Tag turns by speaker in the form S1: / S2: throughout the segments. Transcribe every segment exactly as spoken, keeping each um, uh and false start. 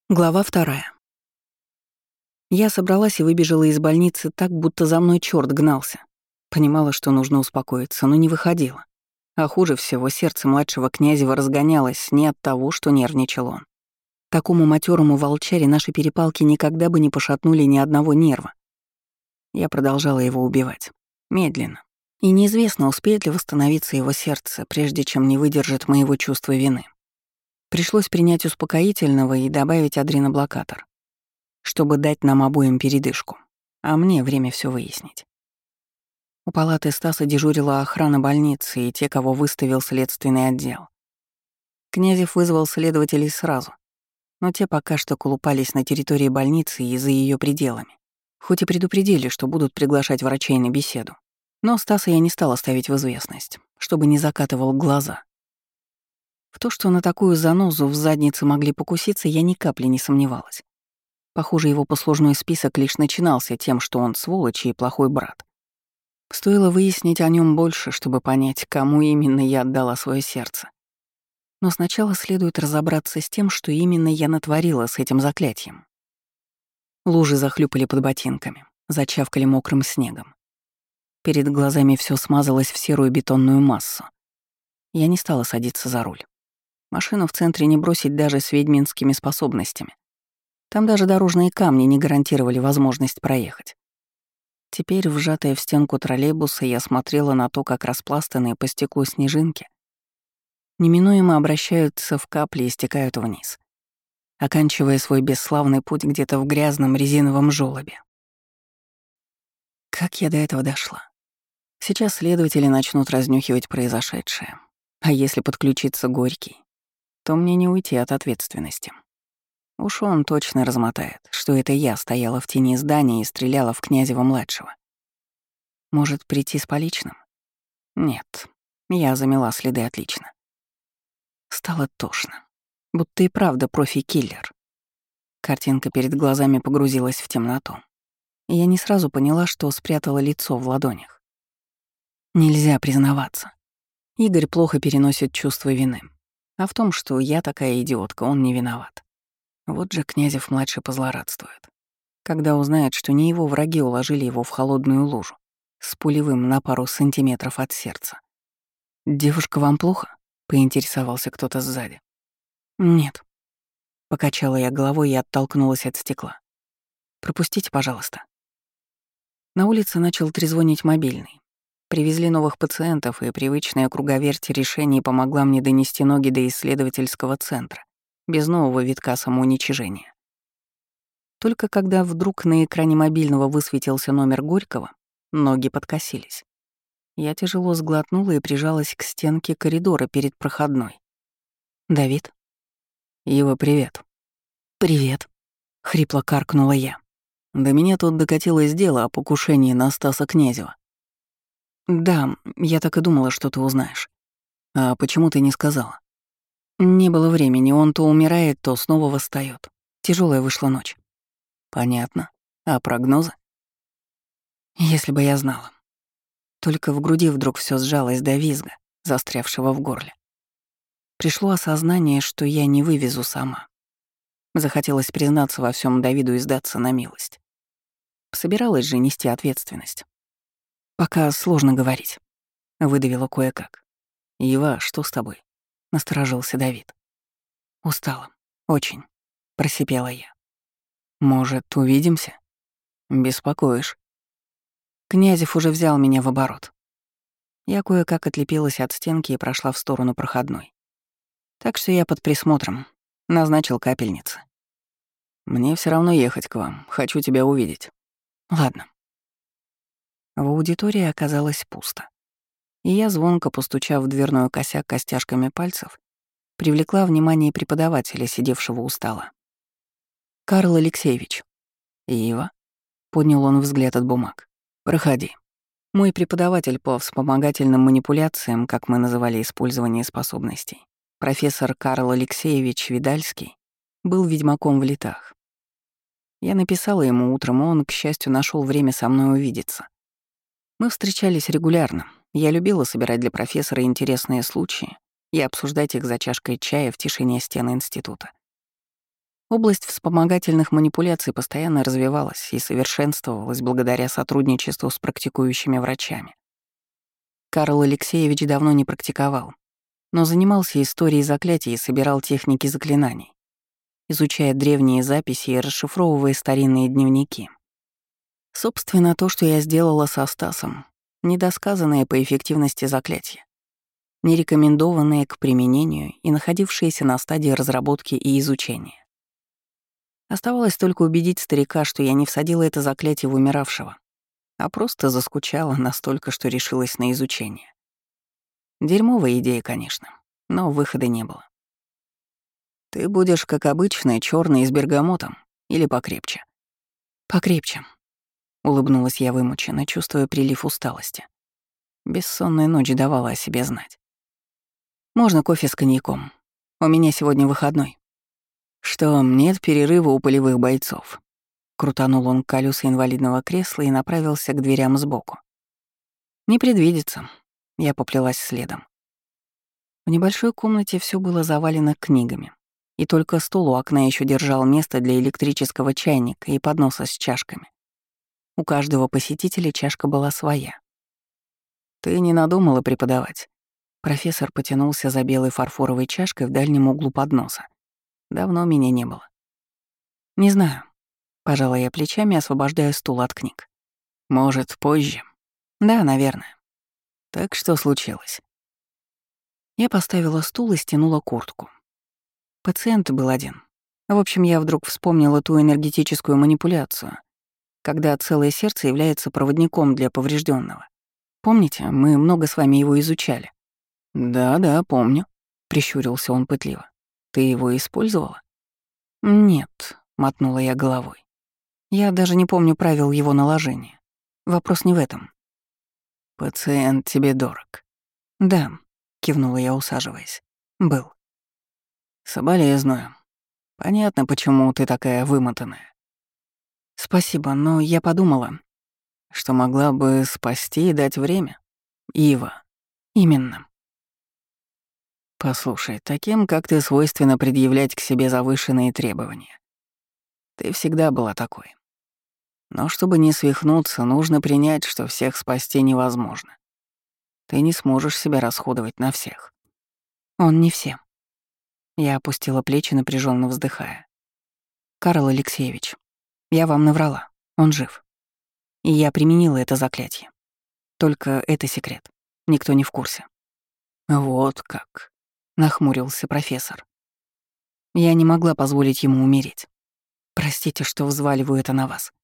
S1: Глава вторая. Я собралась и выбежала из больницы так, будто за мной черт гнался. Понимала, что нужно успокоиться, но не выходила. А хуже всего, сердце младшего Князева разгонялось не от того, что нервничал он. Такому матерому волчаре наши перепалки никогда бы не пошатнули ни одного нерва. Я продолжала его убивать. Медленно. И неизвестно, успеет ли восстановиться его сердце, прежде чем не выдержит моего чувства вины. Пришлось принять успокоительного и добавить адреноблокатор, чтобы дать нам обоим передышку, а мне время все выяснить. У палаты Стаса дежурила охрана больницы и те, кого выставил следственный отдел. Князев вызвал следователей сразу, но те пока что колупались на территории больницы и за ее пределами, хоть и предупредили, что будут приглашать врачей на беседу. Но Стаса я не стала ставить в известность, чтобы не закатывал глаза. В то, что на такую занозу в заднице могли покуситься, я ни капли не сомневалась. Похоже, его послужной список лишь начинался тем, что он сволочь и плохой брат. Стоило выяснить о нем больше, чтобы понять, кому именно я отдала свое сердце. Но сначала следует разобраться с тем, что именно я натворила с этим заклятием. Лужи захлюпали под ботинками, зачавкали мокрым снегом. Перед глазами все смазалось в серую бетонную массу. Я не стала садиться за руль. Машину в центре не бросить даже с ведьминскими способностями. Там даже дорожные камни не гарантировали возможность проехать. Теперь, вжатая в стенку троллейбуса, я смотрела на то, как распластанные по стеклу снежинки неминуемо обращаются в капли и стекают вниз, оканчивая свой бесславный путь где-то в грязном резиновом жёлобе. Как я до этого дошла? Сейчас следователи начнут разнюхивать произошедшее. А если подключиться Горький, то мне не уйти от ответственности. Уж он точно размотает, что это я стояла в тени здания и стреляла в Князева-младшего. Может, прийти с поличным? Нет, я замела следы отлично. Стало тошно, будто и правда профи-киллер. Картинка перед глазами погрузилась в темноту, и я не сразу поняла, что спрятала лицо в ладонях. Нельзя признаваться. Игорь плохо переносит чувство вины. А в том, что я такая идиотка, он не виноват. Вот же Князев-младший позлорадствует, когда узнает, что не его враги уложили его в холодную лужу с пулевым на пару сантиметров от сердца. «Девушка, вам плохо?» — поинтересовался кто-то сзади. «Нет». Покачала я головой и оттолкнулась от стекла. «Пропустите, пожалуйста». На улице начал трезвонить мобильный. Привезли новых пациентов, и привычная круговерть решений помогла мне донести ноги до исследовательского центра, без нового витка самоуничижения. Только когда вдруг на экране мобильного высветился номер Горького, ноги подкосились. Я тяжело сглотнула и прижалась к стенке коридора перед проходной. «Давид?» «Ива, привет». «Привет», — хрипло каркнула я. «До меня тут докатилось дело о покушении на Стаса Князева». «Да, я так и думала, что ты узнаешь. А почему ты не сказала?» «Не было времени, он то умирает, то снова восстаёт. Тяжелая вышла ночь». «Понятно. А прогнозы?» «Если бы я знала». Только в груди вдруг все сжалось до визга, застрявшего в горле. Пришло осознание, что я не вывезу сама. Захотелось признаться во всем Давиду и сдаться на милость. Собиралась же нести ответственность. «Пока сложно говорить», — выдавила кое-как. «Ива, что с тобой?» — насторожился Давид. «Устала. Очень», — просипела я. «Может, увидимся?» «Беспокоишь». Князев уже взял меня в оборот. Я кое-как отлепилась от стенки и прошла в сторону проходной. Так что я под присмотром. Назначил капельницы. «Мне все равно ехать к вам. Хочу тебя увидеть». «Ладно». В аудитории оказалось пусто. И я, звонко постучав в дверной косяк костяшками пальцев, привлекла внимание преподавателя, сидевшего у стола. «Карл Алексеевич». «Ива?» — поднял он взгляд от бумаг. «Проходи». Мой преподаватель по вспомогательным манипуляциям, как мы называли использование способностей, профессор Карл Алексеевич Видальский, был ведьмаком в летах. Я написала ему утром, и он, к счастью, нашел время со мной увидеться. Мы встречались регулярно. Я любила собирать для профессора интересные случаи и обсуждать их за чашкой чая в тишине стен института. Область вспомогательных манипуляций постоянно развивалась и совершенствовалась благодаря сотрудничеству с практикующими врачами. Карл Алексеевич давно не практиковал, но занимался историей заклятий и собирал техники заклинаний, изучая древние записи и расшифровывая старинные дневники. Собственно, то, что я сделала со Стасом, недосказанное по эффективности заклятие, не рекомендованное к применению и находившееся на стадии разработки и изучения. Оставалось только убедить старика, что я не всадила это заклятие в умиравшего, а просто заскучала настолько, что решилась на изучение. Дерьмовая идея, конечно, но выхода не было. «Ты будешь, как обычно, черный с бергамотом или покрепче?» «Покрепче», — улыбнулась я вымученно, чувствуя прилив усталости. Бессонная ночь давала о себе знать. «Можно кофе с коньяком? У меня сегодня выходной». «Что, нет перерыва у полевых бойцов?» Крутанул он колёса инвалидного кресла и направился к дверям сбоку. «Не предвидится». Я поплелась следом. В небольшой комнате все было завалено книгами, и только стол у окна еще держал место для электрического чайника и подноса с чашками. У каждого посетителя чашка была своя. «Ты не надумала преподавать?» Профессор потянулся за белой фарфоровой чашкой в дальнем углу подноса. Давно меня не было. «Не знаю», — пожала я плечами, освобождая стул от книг. «Может, позже?» «Да, наверное». «Так что случилось?» Я поставила стул и стянула куртку. Пациент был один. В общем, я вдруг вспомнила ту энергетическую манипуляцию, когда целое сердце является проводником для поврежденного. Помните, мы много с вами его изучали? «Да-да, помню», — прищурился он пытливо. «Ты его использовала?» «Нет», — мотнула я головой. «Я даже не помню правил его наложения. Вопрос не в этом». «Пациент тебе дорог». «Да», — кивнула я, усаживаясь. «Был». «Соболезную. Понятно, почему ты такая вымотанная». «Спасибо, но я подумала, что могла бы спасти и дать время. Ива». «Именно». «Послушай, таким, как ты, свойственно предъявлять к себе завышенные требования. Ты всегда была такой. Но чтобы не свихнуться, нужно принять, что всех спасти невозможно. Ты не сможешь себя расходовать на всех». «Он не все». Я опустила плечи, напряженно вздыхая. «Карл Алексеевич, я вам наврала. Он жив. И я применила это заклятие. Только это секрет. Никто не в курсе». «Вот как», — нахмурился профессор. «Я не могла позволить ему умереть. Простите, что взваливаю это на вас».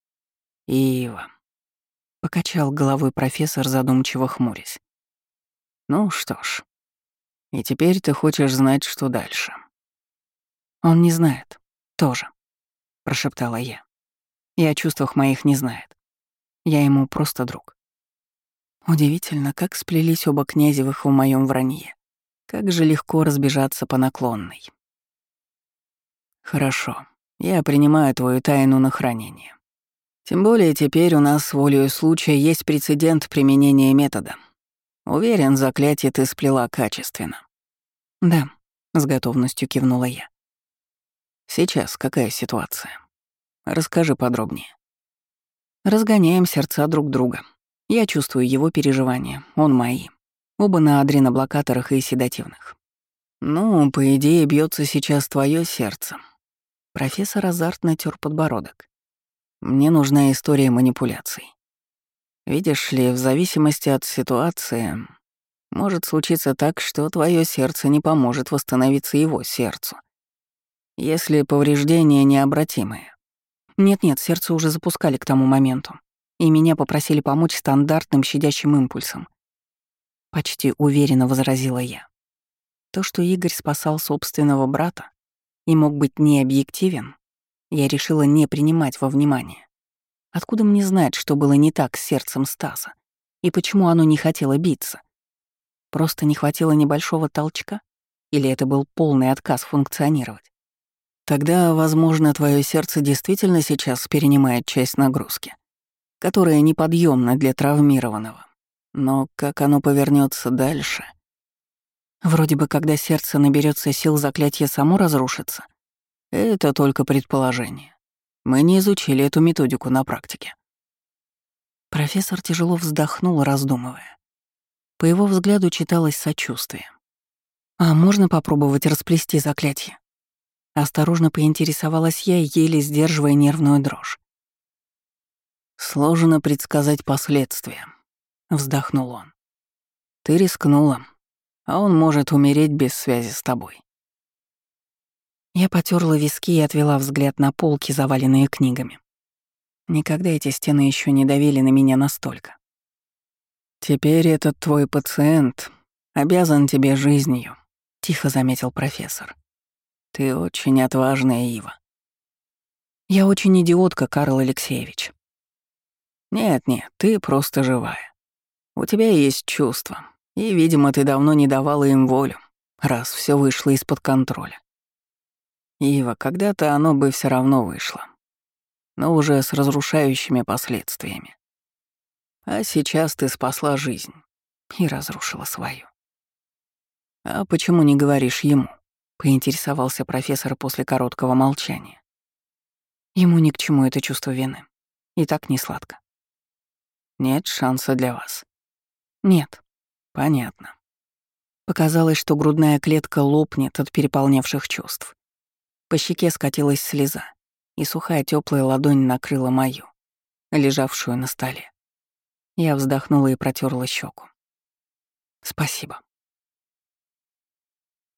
S1: «Ива», — покачал головой профессор, задумчиво хмурясь. «Ну что ж, и теперь ты хочешь знать, что дальше?» «Он не знает. Тоже», — прошептала я. «И о чувствах моих не знает. Я ему просто друг». Удивительно, как сплелись оба Князевых в моем вранье. Как же легко разбежаться по наклонной. «Хорошо, я принимаю твою тайну на хранение. Тем более теперь у нас с волею случая есть прецедент применения метода. Уверен, заклятие ты сплела качественно». «Да», — с готовностью кивнула я. «Сейчас какая ситуация? Расскажи подробнее». Разгоняем сердца друг друга. Я чувствую его переживания, он мои. Оба на адреноблокаторах и седативных. Ну, по идее, бьется сейчас твое сердце. Профессор азартно тер подбородок. Мне нужна история манипуляций. Видишь ли, в зависимости от ситуации, может случиться так, что твое сердце не поможет восстановиться его сердцу. Если повреждения необратимые. Нет-нет, сердце уже запускали к тому моменту, и меня попросили помочь стандартным щадящим импульсом. Почти уверенно возразила я. То, что Игорь спасал собственного брата и мог быть необъективен, я решила не принимать во внимание. Откуда мне знать, что было не так с сердцем Стаса? И почему оно не хотело биться? Просто не хватило небольшого толчка? Или это был полный отказ функционировать? Тогда, возможно, твое сердце действительно сейчас перенимает часть нагрузки, которая неподъемна для травмированного. Но как оно повернется дальше? Вроде бы, когда сердце наберется сил, заклятие само разрушится. Это только предположение. Мы не изучили эту методику на практике. Профессор тяжело вздохнул, раздумывая. По его взгляду читалось сочувствие. «А можно попробовать расплести заклятие?» Осторожно поинтересовалась я, еле сдерживая нервную дрожь. «Сложно предсказать последствия», — вздохнул он. «Ты рискнула, а он может умереть без связи с тобой». Я потёрла виски и отвела взгляд на полки, заваленные книгами. Никогда эти стены еще не давили на меня настолько. «Теперь этот твой пациент обязан тебе жизнью», — тихо заметил профессор. «Ты очень отважная, Ива». «Я очень идиотка, Карл Алексеевич». «Нет-нет, ты просто живая. У тебя есть чувства, и, видимо, ты давно не давала им волю, раз все вышло из-под контроля. Ива, когда-то оно бы все равно вышло, но уже с разрушающими последствиями. А сейчас ты спасла жизнь и разрушила свою». «А почему не говоришь ему?» — поинтересовался профессор после короткого молчания. Ему ни к чему это чувство вины. И так не сладко. «Нет шанса для вас?» «Нет». «Понятно». Показалось, что грудная клетка лопнет от переполнявших чувств. По щеке скатилась слеза, и сухая теплая ладонь накрыла мою, лежавшую на столе. Я вздохнула и протерла щеку. «Спасибо».